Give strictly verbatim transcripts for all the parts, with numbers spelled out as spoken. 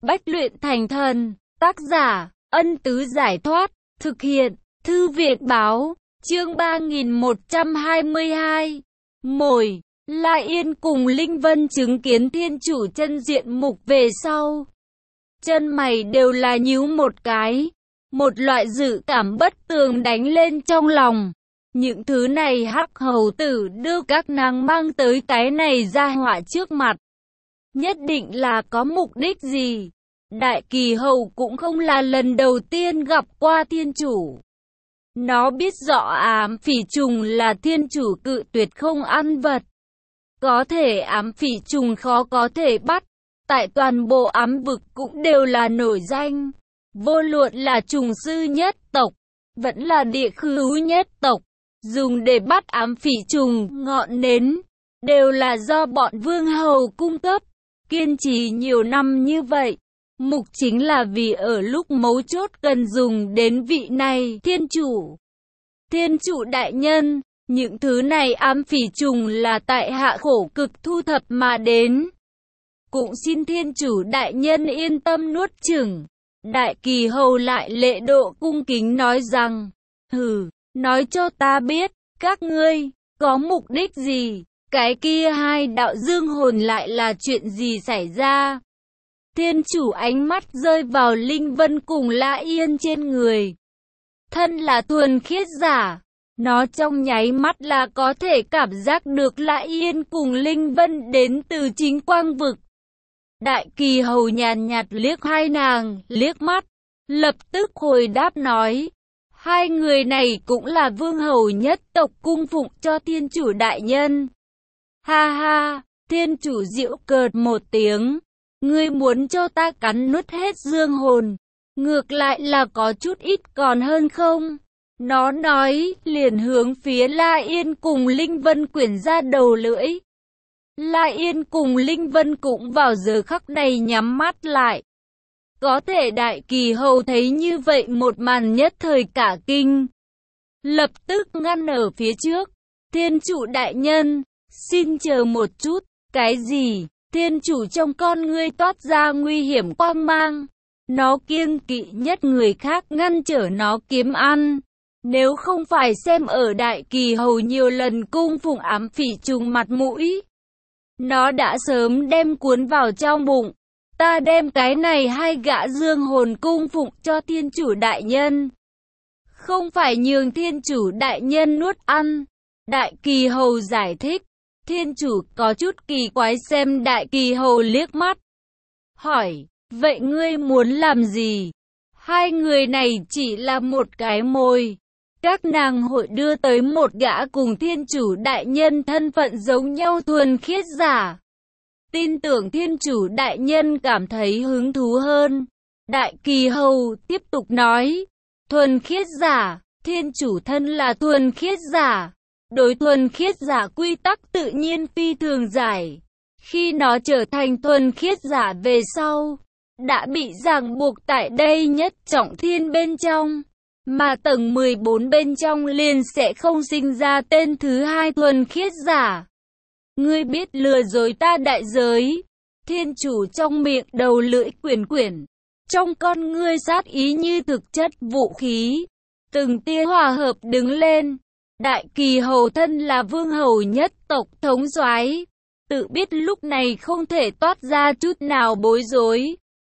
bách luyện thành thần. Tác giả, Ân Tứ Giải Thoát. Thực hiện, Thư Viện Báo. Chương ba nghìn một trăm hai mươi hai. Mồi. La Yên cùng Linh Vân chứng kiến thiên chủ chân diện mục về sau. Chân mày đều là nhíu một cái. Một loại dự cảm bất tường đánh lên trong lòng. Những thứ này hắc hầu tử đưa các nàng mang tới cái này ra họa trước mặt. Nhất định là có mục đích gì? Đại Kỳ Hầu cũng không là lần đầu tiên gặp qua thiên chủ. Nó biết rõ ám phỉ trùng là thiên chủ cự tuyệt không ăn vật. Có thể ám phỉ trùng khó có thể bắt. Tại toàn bộ ám vực cũng đều là nổi danh. Vô luận là trùng sư nhất tộc, vẫn là địa khứu nhất tộc. Dùng để bắt ám phỉ trùng, ngọn nến, đều là do bọn vương hầu cung cấp. Kiên trì nhiều năm như vậy, mục chính là vì ở lúc mấu chốt cần dùng đến vị này, thiên chủ. Thiên chủ đại nhân, những thứ này ám phỉ trùng là tại hạ khổ cực thu thập mà đến. Cũng xin thiên chủ đại nhân yên tâm nuốt chửng. Đại Kỳ Hầu lại lễ độ cung kính nói rằng, hừ, nói cho ta biết, các ngươi, có mục đích gì? Cái kia hai đạo dương hồn lại là chuyện gì xảy ra? Thiên chủ ánh mắt rơi vào Linh Vân cùng La Yên trên người. Thân là thuần khiết giả, nó trong nháy mắt là có thể cảm giác được La Yên cùng Linh Vân đến từ chính quang vực. Đại Kỳ Hầu nhàn nhạt liếc hai nàng, liếc mắt, lập tức hồi đáp nói, hai người này cũng là vương hầu nhất tộc cung phụng cho thiên chủ đại nhân. Ha ha, thiên chủ giễu cợt một tiếng, ngươi muốn cho ta cắn nuốt hết dương hồn, ngược lại là có chút ít còn hơn không? Nó nói, liền hướng phía La Yên cùng Linh Vân quyển ra đầu lưỡi. La Yên cùng Linh Vân cũng vào giờ khắc này nhắm mắt lại. Có thể Đại Kỳ Hầu thấy như vậy một màn nhất thời cả kinh. Lập tức ngăn ở phía trước. Thiên chủ đại nhân, xin chờ một chút. Cái gì? Thiên chủ trong con ngươi toát ra nguy hiểm quang mang. Nó kiêng kỵ nhất người khác ngăn trở nó kiếm ăn. Nếu không phải xem ở Đại Kỳ Hầu nhiều lần cung phụng ám phỉ trùng mặt mũi, nó đã sớm đem cuốn vào trong bụng. Ta đem cái này hai gã dương hồn cung phụng cho thiên chủ đại nhân, không phải nhường thiên chủ đại nhân nuốt ăn. Đại Kỳ Hầu giải thích. Thiên chủ có chút kỳ quái xem Đại Kỳ Hầu liếc mắt. Hỏi, vậy ngươi muốn làm gì? Hai người này chỉ là một cái mồi. Các nàng hội đưa tới một gã cùng thiên chủ đại nhân thân phận giống nhau thuần khiết giả. Tin tưởng thiên chủ đại nhân cảm thấy hứng thú hơn. Đại Kỳ Hầu tiếp tục nói, thuần khiết giả, thiên chủ thân là thuần khiết giả. Đối thuần khiết giả quy tắc tự nhiên phi thường giải. Khi nó trở thành thuần khiết giả về sau, đã bị ràng buộc tại đây nhất trọng thiên bên trong. Mà tầng mười bốn bên trong liền sẽ không sinh ra tên thứ hai thuần khiết giả. Ngươi biết lừa dối ta đại giới. Thiên chủ trong miệng đầu lưỡi quyển quyển. Trong con ngươi sát ý như thực chất vũ khí. Từng tia hòa hợp đứng lên. Đại Kỳ Hầu thân là vương hầu nhất tộc thống soái, tự biết lúc này không thể toát ra chút nào bối rối.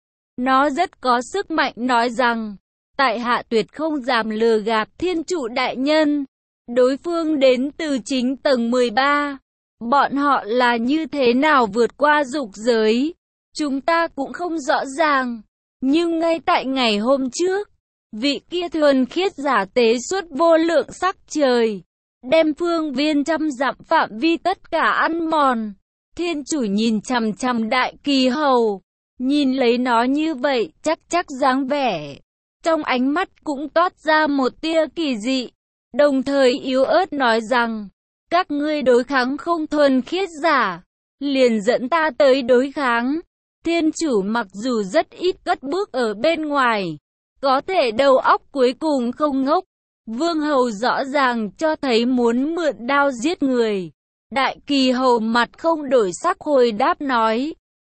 Nó rất có sức mạnh nói rằng, tại hạ tuyệt không dám lừa gạt thiên chủ đại nhân. Đối phương đến từ chính tầng mười ba. Bọn họ là như thế nào vượt qua dục giới, chúng ta cũng không rõ ràng. Nhưng ngay tại ngày hôm trước, vị kia thuần khiết giả tế xuất vô lượng sắc trời, đem phương viên trăm dặm phạm vi tất cả ăn mòn. Thiên chủ nhìn chằm chằm Đại Kỳ Hầu, nhìn lấy nó như vậy, chắc chắc dáng vẻ. Trong ánh mắt cũng toát ra một tia kỳ dị, đồng thời yếu ớt nói rằng, các ngươi đối kháng không thuần khiết giả, liền dẫn ta tới đối kháng. Thiên chủ mặc dù rất ít cất bước ở bên ngoài, có thể đầu óc cuối cùng không ngốc. Vương hầu rõ ràng cho thấy muốn mượn đao giết người. Đại Kỳ Hầu mặt không đổi sắc hồi đáp nói,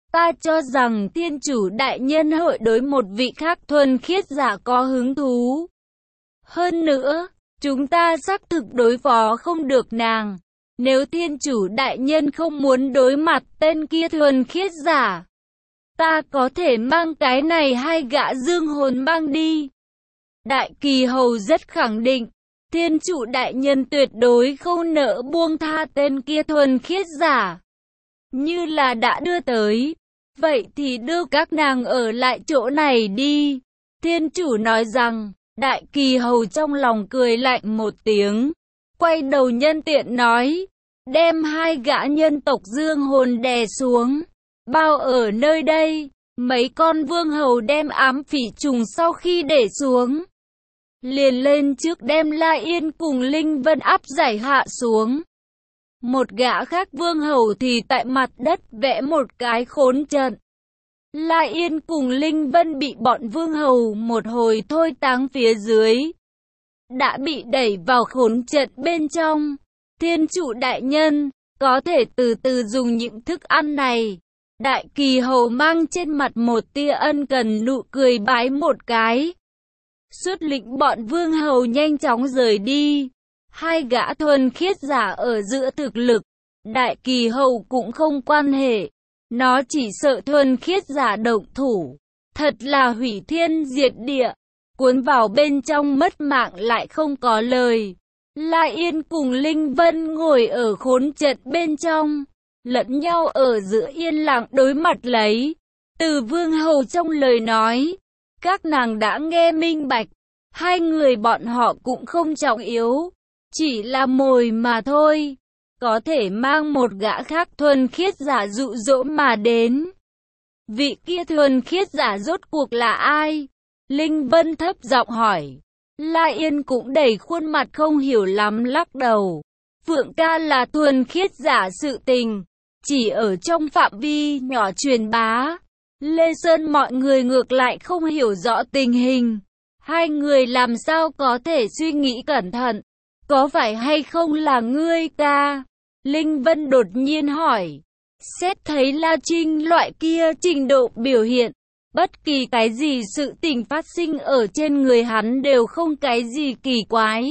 Ta cho rằng thiên chủ đại nhân hội đối một vị khác thuần khiết giả có hứng thú. Hơn nữa, chúng ta xác thực đối phó không được nàng. Nếu thiên chủ đại nhân không muốn đối mặt tên kia thuần khiết giả, ta có thể mang cái này hai gã dương hồn mang đi. Đại Kỳ Hầu rất khẳng định, thiên chủ đại nhân tuyệt đối không nỡ buông tha tên kia thuần khiết giả. Như là đã đưa tới, vậy thì đưa các nàng ở lại chỗ này đi. Thiên chủ nói rằng, Đại Kỳ Hầu trong lòng cười lạnh một tiếng, quay đầu nhân tiện nói, đem hai gã nhân tộc dương hồn đè xuống, bao ở nơi đây. Mấy con vương hầu đem ám phỉ trùng sau khi để xuống, liền lên trước đem La Yên cùng Linh Vân áp giải hạ xuống. Một gã khác vương hầu thì tại mặt đất vẽ một cái khốn trận. La Yên cùng Linh Vân bị bọn vương hầu một hồi thôi táng phía dưới, đã bị đẩy vào khốn trận bên trong. Thiên chủ đại nhân, có thể từ từ dùng những thức ăn này. Đại Kỳ Hầu mang trên mặt một tia ân cần nụ cười bái một cái, xuất lĩnh bọn vương hầu nhanh chóng rời đi. Hai gã thuần khiết giả ở giữa thực lực, Đại Kỳ Hầu cũng không quan hệ. Nó chỉ sợ thuần khiết giả động thủ, thật là hủy thiên diệt địa, cuốn vào bên trong mất mạng lại không có lời. La Yên cùng Linh Vân ngồi ở khốn trận bên trong, lẫn nhau ở giữa yên lặng đối mặt lấy. Từ vương hầu trong lời nói, các nàng đã nghe minh bạch, hai người bọn họ cũng không trọng yếu, chỉ là mồi mà thôi. Có thể mang một gã khác thuần khiết giả dụ dỗ mà đến. Vị kia thuần khiết giả rốt cuộc là ai? Linh Vân thấp giọng hỏi. La Yên cũng đầy khuôn mặt không hiểu lắm lắc đầu. Phượng ca là thuần khiết giả sự tình, chỉ ở trong phạm vi nhỏ truyền bá. Lê Sơn mọi người ngược lại không hiểu rõ tình hình. Hai người làm sao có thể suy nghĩ cẩn thận? Có phải hay không là ngươi ca? Linh Vân đột nhiên hỏi. Xét thấy La Trinh loại kia trình độ biểu hiện, bất kỳ cái gì sự tình phát sinh ở trên người hắn đều không cái gì kỳ quái.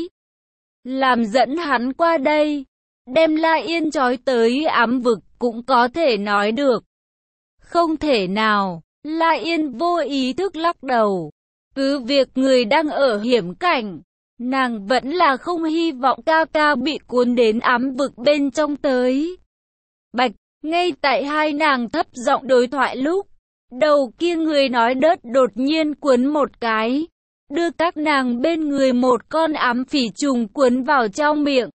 Làm dẫn hắn qua đây, đem La Yên trói tới ám vực cũng có thể nói được. Không thể nào, La Yên vô ý thức lắc đầu. Cứ việc người đang ở hiểm cảnh, nàng vẫn là không hy vọng ca ca bị cuốn đến ám vực bên trong tới. Bạch, ngay tại hai nàng thấp giọng đối thoại lúc, đầu kia người nói đớt đột nhiên cuốn một cái, đưa các nàng bên người một con ám phỉ trùng cuốn vào trong miệng.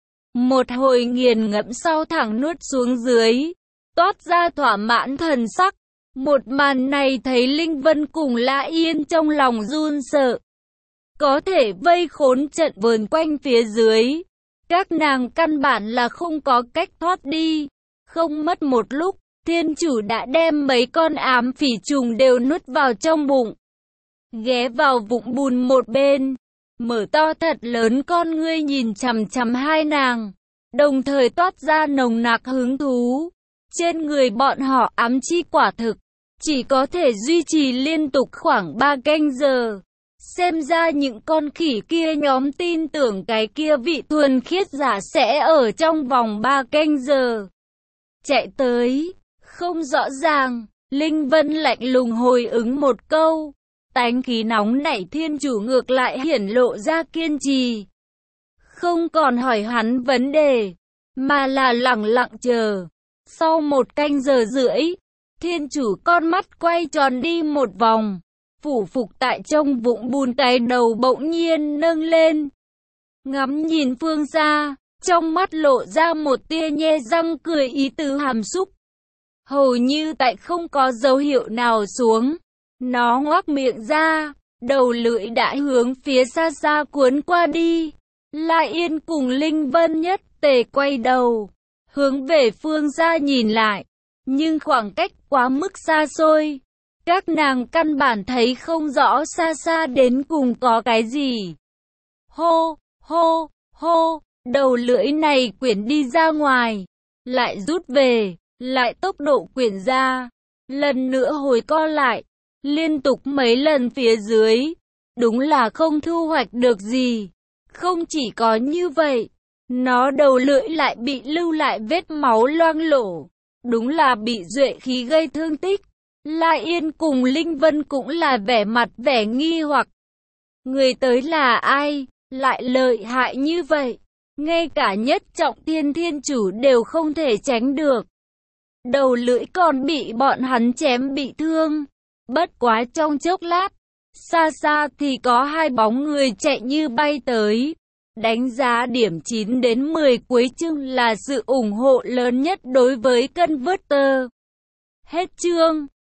Một hồi nghiền ngẫm sau thẳng nuốt xuống dưới, toát ra thỏa mãn thần sắc. Một màn này thấy Linh Vân cùng La Yên trong lòng run sợ. Có thể vây khốn trận vờn quanh phía dưới, các nàng căn bản là không có cách thoát đi. Không mất một lúc, thiên chủ đã đem mấy con ám phỉ trùng đều nuốt vào trong bụng. Ghé vào vũng bùn một bên, mở to thật lớn con ngươi nhìn chằm chằm hai nàng, đồng thời toát ra nồng nặc hứng thú. Trên người bọn họ ám chi quả thực chỉ có thể duy trì liên tục khoảng ba canh giờ. Xem ra những con khỉ kia nhóm tin tưởng cái kia vị thuần khiết giả sẽ ở trong vòng ba canh giờ chạy tới. Không rõ ràng, Linh Vân lạnh lùng hồi ứng một câu. Tánh khí nóng nảy thiên chủ ngược lại hiển lộ ra kiên trì. Không còn hỏi hắn vấn đề, mà là lặng lặng chờ. Sau một canh giờ rưỡi, thiên chủ con mắt quay tròn đi một vòng, phủ phục tại trong vũng bùn, cái đầu bỗng nhiên nâng lên, ngắm nhìn phương xa, trong mắt lộ ra một tia nhe răng cười ý tứ hàm xúc. Hầu như tại không có dấu hiệu nào xuống, nó ngoác miệng ra, đầu lưỡi đã hướng phía xa xa cuốn qua đi. La Yên cùng Linh Vân nhất tề quay đầu, hướng về phương xa nhìn lại, nhưng khoảng cách quá mức xa xôi, các nàng căn bản thấy không rõ xa xa đến cùng có cái gì. Hô, hô, hô, đầu lưỡi này quyển đi ra ngoài, lại rút về, lại tốc độ quyển ra. lần nữa hồi co lại, liên tục mấy lần phía dưới. Đúng là không thu hoạch được gì. Không chỉ có như vậy, nó đầu lưỡi lại bị lưu lại vết máu loang lổ. Đúng là bị duệ khí gây thương tích. Lai Yên cùng Linh Vân cũng là vẻ mặt vẻ nghi hoặc. Người tới là ai, lại lợi hại như vậy? Ngay cả nhất trọng thiên thiên chủ đều không thể tránh được. Đầu lưỡi còn bị bọn hắn chém bị thương. Bất quá trong chốc lát, xa xa thì có hai bóng người chạy như bay tới. Đánh giá điểm chín đến mười cuối chương là sự ủng hộ lớn nhất đối với Converter. Hết chương.